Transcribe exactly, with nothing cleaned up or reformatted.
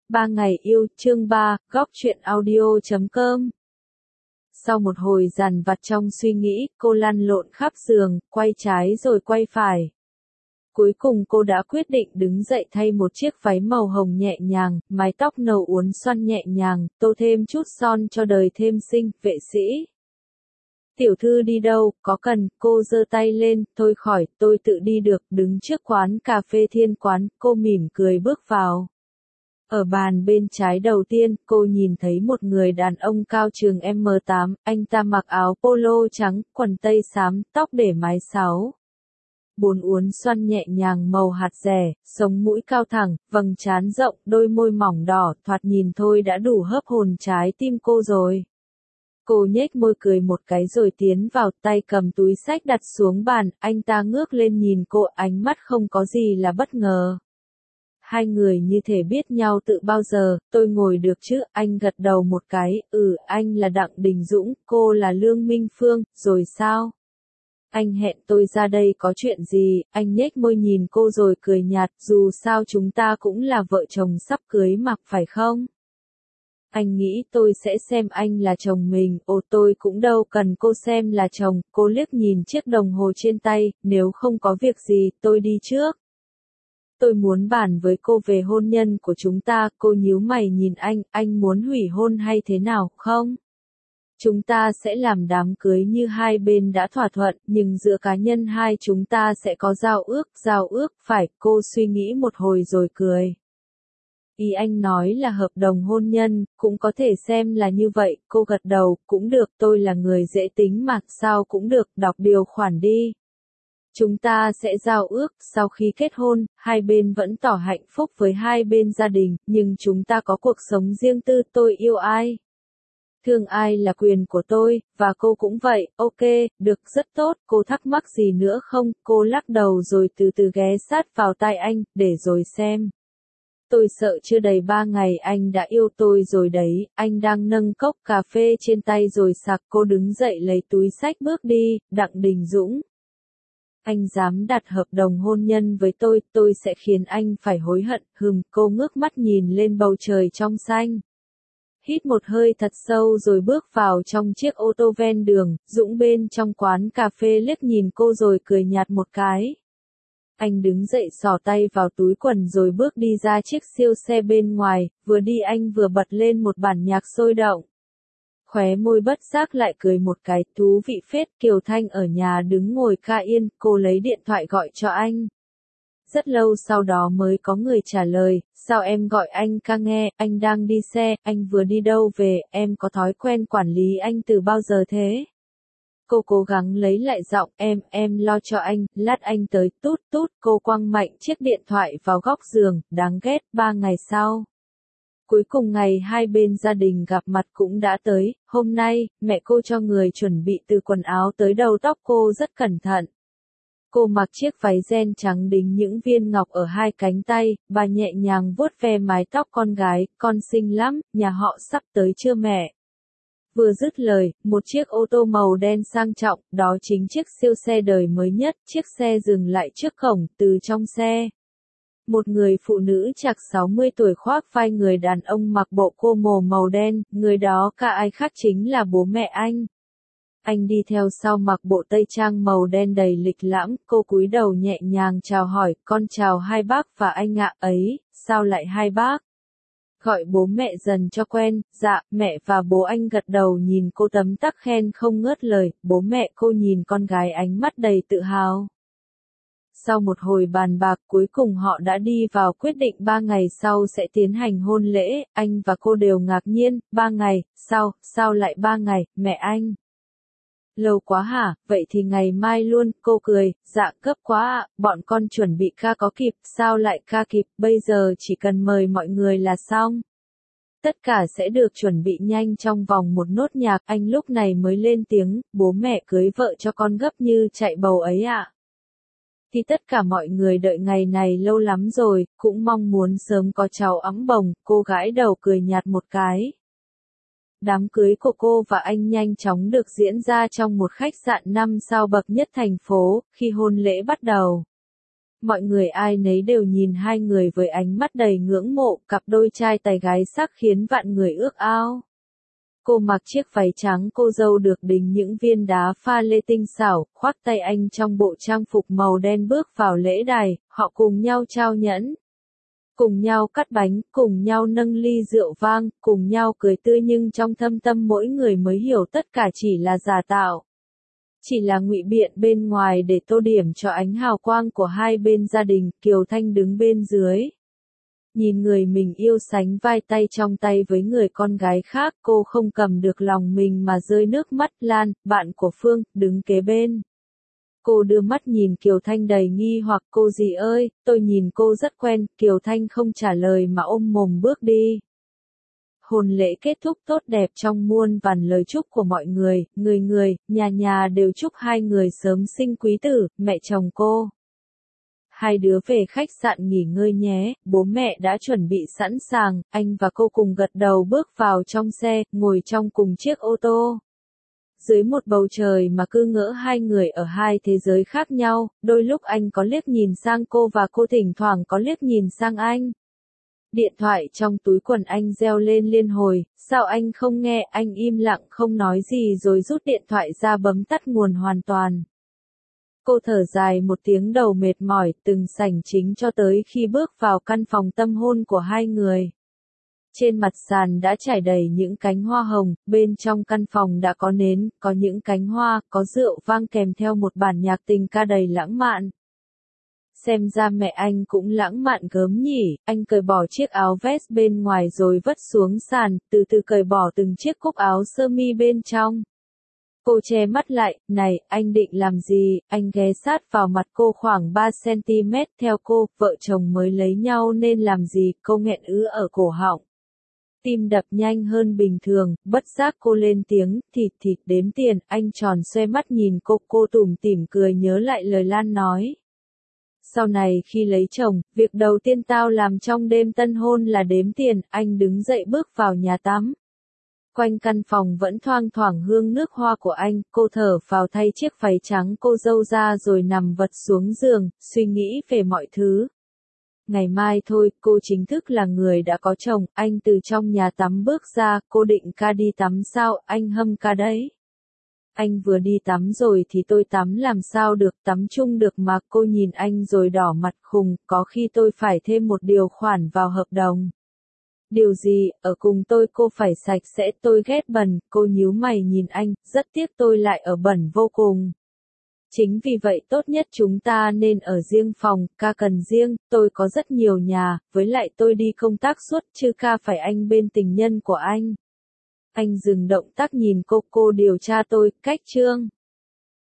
Ba ngày yêu, chương ba, góc truyện audio chấm com. Sau một hồi dằn vặt trong suy nghĩ, cô lăn lộn khắp giường, quay trái rồi quay phải. Cuối cùng cô đã quyết định đứng dậy thay một chiếc váy màu hồng nhẹ nhàng, mái tóc nâu uốn xoăn nhẹ nhàng, tô thêm chút son cho đời thêm xinh, vệ sĩ. Tiểu thư đi đâu, có cần, cô giơ tay lên, thôi khỏi, tôi tự đi được, đứng trước quán cà phê Thiên Quán, cô mỉm cười bước vào. Ở bàn bên trái đầu tiên, cô nhìn thấy một người đàn ông cao chừng em tám, anh ta mặc áo polo trắng, quần tây xám, tóc để mái sáo. Bốn uốn xoăn nhẹ nhàng màu hạt dẻ, sống mũi cao thẳng, vầng trán rộng, đôi môi mỏng đỏ, thoạt nhìn thôi đã đủ hấp hồn trái tim cô rồi. Cô nhếch môi cười một cái rồi tiến vào, tay cầm túi xách đặt xuống bàn, anh ta ngước lên nhìn cô, ánh mắt không có gì là bất ngờ. Hai người như thể biết nhau từ bao giờ, tôi ngồi được chứ, anh gật đầu một cái, ừ, anh là Đặng Đình Dũng, cô là Lương Minh Phương, rồi sao? Anh hẹn tôi ra đây có chuyện gì, anh nhếch môi nhìn cô rồi cười nhạt, dù sao chúng ta cũng là vợ chồng sắp cưới mà, phải không? Anh nghĩ tôi sẽ xem anh là chồng mình, ồ tôi cũng đâu cần cô xem là chồng, cô liếc nhìn chiếc đồng hồ trên tay, nếu không có việc gì, tôi đi trước. Tôi muốn bàn với cô về hôn nhân của chúng ta, cô nhíu mày nhìn anh, anh muốn hủy hôn hay thế nào, không? Chúng ta sẽ làm đám cưới như hai bên đã thỏa thuận, nhưng giữa cá nhân hai chúng ta sẽ có giao ước, giao ước, phải, cô suy nghĩ một hồi rồi cười. Ý anh nói là hợp đồng hôn nhân, cũng có thể xem là như vậy, cô gật đầu, cũng được, tôi là người dễ tính mà, sao cũng được, đọc điều khoản đi. Chúng ta sẽ giao ước, sau khi kết hôn, hai bên vẫn tỏ hạnh phúc với hai bên gia đình, nhưng chúng ta có cuộc sống riêng tư, tôi yêu ai. Thương ai là quyền của tôi, và cô cũng vậy, ok, được, rất tốt, cô thắc mắc gì nữa không, cô lắc đầu rồi từ từ ghé sát vào tai anh, để rồi xem. Tôi sợ chưa đầy ba ngày anh đã yêu tôi rồi đấy, anh đang nâng cốc cà phê trên tay rồi sặc, cô đứng dậy lấy túi xách bước đi, Đặng Đình Dũng. Anh dám đặt hợp đồng hôn nhân với tôi, tôi sẽ khiến anh phải hối hận, hừm, cô ngước mắt nhìn lên bầu trời trong xanh. Hít một hơi thật sâu rồi bước vào trong chiếc ô tô ven đường, Dũng bên trong quán cà phê liếc nhìn cô rồi cười nhạt một cái. Anh đứng dậy xỏ tay vào túi quần rồi bước đi ra chiếc siêu xe bên ngoài, vừa đi anh vừa bật lên một bản nhạc sôi động. Khóe môi bất giác lại cười một cái, thú vị phết, Kiều Thanh ở nhà đứng ngồi ca yên, cô lấy điện thoại gọi cho anh. Rất lâu sau đó mới có người trả lời, sao em gọi anh ca nghe, anh đang đi xe, anh vừa đi đâu về, em có thói quen quản lý anh từ bao giờ thế? Cô cố gắng lấy lại giọng, em, em lo cho anh, lát anh tới, tút tút, cô quăng mạnh chiếc điện thoại vào góc giường, đáng ghét, ba ngày sau. Cuối cùng ngày hai bên gia đình gặp mặt cũng đã tới, hôm nay, mẹ cô cho người chuẩn bị từ quần áo tới đầu tóc cô rất cẩn thận. Cô mặc chiếc váy ren trắng đính những viên ngọc ở hai cánh tay, bà nhẹ nhàng vuốt ve mái tóc con gái, con xinh lắm, nhà họ sắp tới chưa mẹ? Vừa dứt lời, một chiếc ô tô màu đen sang trọng, đó chính chiếc siêu xe đời mới nhất, chiếc xe dừng lại trước cổng, từ trong xe. Một người phụ nữ chạc sáu mươi tuổi khoác vai người đàn ông mặc bộ cô mồ màu đen, người đó cả ai khác chính là bố mẹ anh. Anh đi theo sau mặc bộ tây trang màu đen đầy lịch lãm, cô cúi đầu nhẹ nhàng chào hỏi, con chào hai bác và anh ạ, ấy, sao lại hai bác? Gọi bố mẹ dần cho quen, dạ, mẹ và bố anh gật đầu nhìn cô tấm tắc khen không ngớt lời, bố mẹ cô nhìn con gái ánh mắt đầy tự hào. Sau một hồi bàn bạc cuối cùng họ đã đi vào quyết định ba ngày sau sẽ tiến hành hôn lễ, anh và cô đều ngạc nhiên, ba ngày, sao, sao lại ba ngày, mẹ anh? Lâu quá hả, vậy thì ngày mai luôn, cô cười, dạ cấp quá ạ, bọn con chuẩn bị ca có kịp, sao lại ca kịp, bây giờ chỉ cần mời mọi người là xong. Tất cả sẽ được chuẩn bị nhanh trong vòng một nốt nhạc, anh lúc này mới lên tiếng, bố mẹ cưới vợ cho con gấp như chạy bầu ấy ạ. Thì tất cả mọi người đợi ngày này lâu lắm rồi, cũng mong muốn sớm có cháu ẵm bồng, cô gái đầu cười nhạt một cái. Đám cưới của cô và anh nhanh chóng được diễn ra trong một khách sạn năm sao bậc nhất thành phố, khi hôn lễ bắt đầu. Mọi người ai nấy đều nhìn hai người với ánh mắt đầy ngưỡng mộ, cặp đôi trai tài gái sắc khiến vạn người ước ao. Cô mặc chiếc váy trắng cô dâu được đính những viên đá pha lê tinh xảo, khoác tay anh trong bộ trang phục màu đen bước vào lễ đài, họ cùng nhau trao nhẫn. Cùng nhau cắt bánh, cùng nhau nâng ly rượu vang, cùng nhau cười tươi nhưng trong thâm tâm mỗi người mới hiểu tất cả chỉ là giả tạo. Chỉ là ngụy biện bên ngoài để tô điểm cho ánh hào quang của hai bên gia đình. Kiều Thanh đứng bên dưới. Nhìn người mình yêu sánh vai tay trong tay với người con gái khác, cô không cầm được lòng mình mà rơi nước mắt. Lan, bạn của Phương, đứng kế bên. Cô đưa mắt nhìn Kiều Thanh đầy nghi hoặc. Cô dì ơi, tôi nhìn cô rất quen. Kiều Thanh không trả lời mà ôm mồm bước đi. Hôn lễ kết thúc tốt đẹp trong muôn vàn lời chúc của mọi người, người người, nhà nhà đều chúc hai người sớm sinh quý tử, mẹ chồng cô. Hai đứa về khách sạn nghỉ ngơi nhé, bố mẹ đã chuẩn bị sẵn sàng, anh và cô cùng gật đầu bước vào trong xe, ngồi trong cùng chiếc ô tô. Dưới một bầu trời mà cứ ngỡ hai người ở hai thế giới khác nhau, đôi lúc anh có liếc nhìn sang cô và cô thỉnh thoảng có liếc nhìn sang anh. Điện thoại trong túi quần anh reo lên liên hồi, sao anh không nghe? Anh im lặng không nói gì rồi rút điện thoại ra bấm tắt nguồn hoàn toàn. Cô thở dài một tiếng đầu mệt mỏi, từng sảnh chính cho tới khi bước vào căn phòng tâm hôn của hai người. Trên mặt sàn đã trải đầy những cánh hoa hồng, bên trong căn phòng đã có nến, có những cánh hoa, có rượu vang kèm theo một bản nhạc tình ca đầy lãng mạn. Xem ra mẹ anh cũng lãng mạn gớm nhỉ. Anh cởi bỏ chiếc áo vest bên ngoài rồi vất xuống sàn, từ từ cởi bỏ từng chiếc cúc áo sơ mi bên trong. Cô che mắt lại, này, anh định làm gì? Anh ghé sát vào mặt cô khoảng ba xăng-ti-mét. Theo cô, vợ chồng mới lấy nhau nên làm gì? Cô nghẹn ứ ở cổ họng. Tim đập nhanh hơn bình thường, bất giác cô lên tiếng, thịt thịt đếm tiền. Anh tròn xoe mắt nhìn cô, cô tủm tỉm cười nhớ lại lời Lan nói. Sau này khi lấy chồng, việc đầu tiên tao làm trong đêm tân hôn là đếm tiền. Anh đứng dậy bước vào nhà tắm. Quanh căn phòng vẫn thoang thoảng hương nước hoa của anh, cô thở phào thay chiếc váy trắng cô dâu ra rồi nằm vật xuống giường, suy nghĩ về mọi thứ. Ngày mai thôi, cô chính thức là người đã có chồng. Anh từ trong nhà tắm bước ra, cô định ca đi tắm sao? Anh hâm ca đấy. Anh vừa đi tắm rồi thì tôi tắm làm sao được, tắm chung được mà. Cô nhìn anh rồi đỏ mặt khùng, có khi tôi phải thêm một điều khoản vào hợp đồng. Điều gì? Ở cùng tôi cô phải sạch sẽ, tôi ghét bẩn. Cô nhíu mày nhìn anh, rất tiếc tôi lại ở bẩn vô cùng. Chính vì vậy tốt nhất chúng ta nên ở riêng phòng, ca cần riêng, tôi có rất nhiều nhà, với lại tôi đi công tác suốt, chứ ca phải anh bên tình nhân của anh. Anh dừng động tác nhìn cô, cô điều tra tôi, cách chương.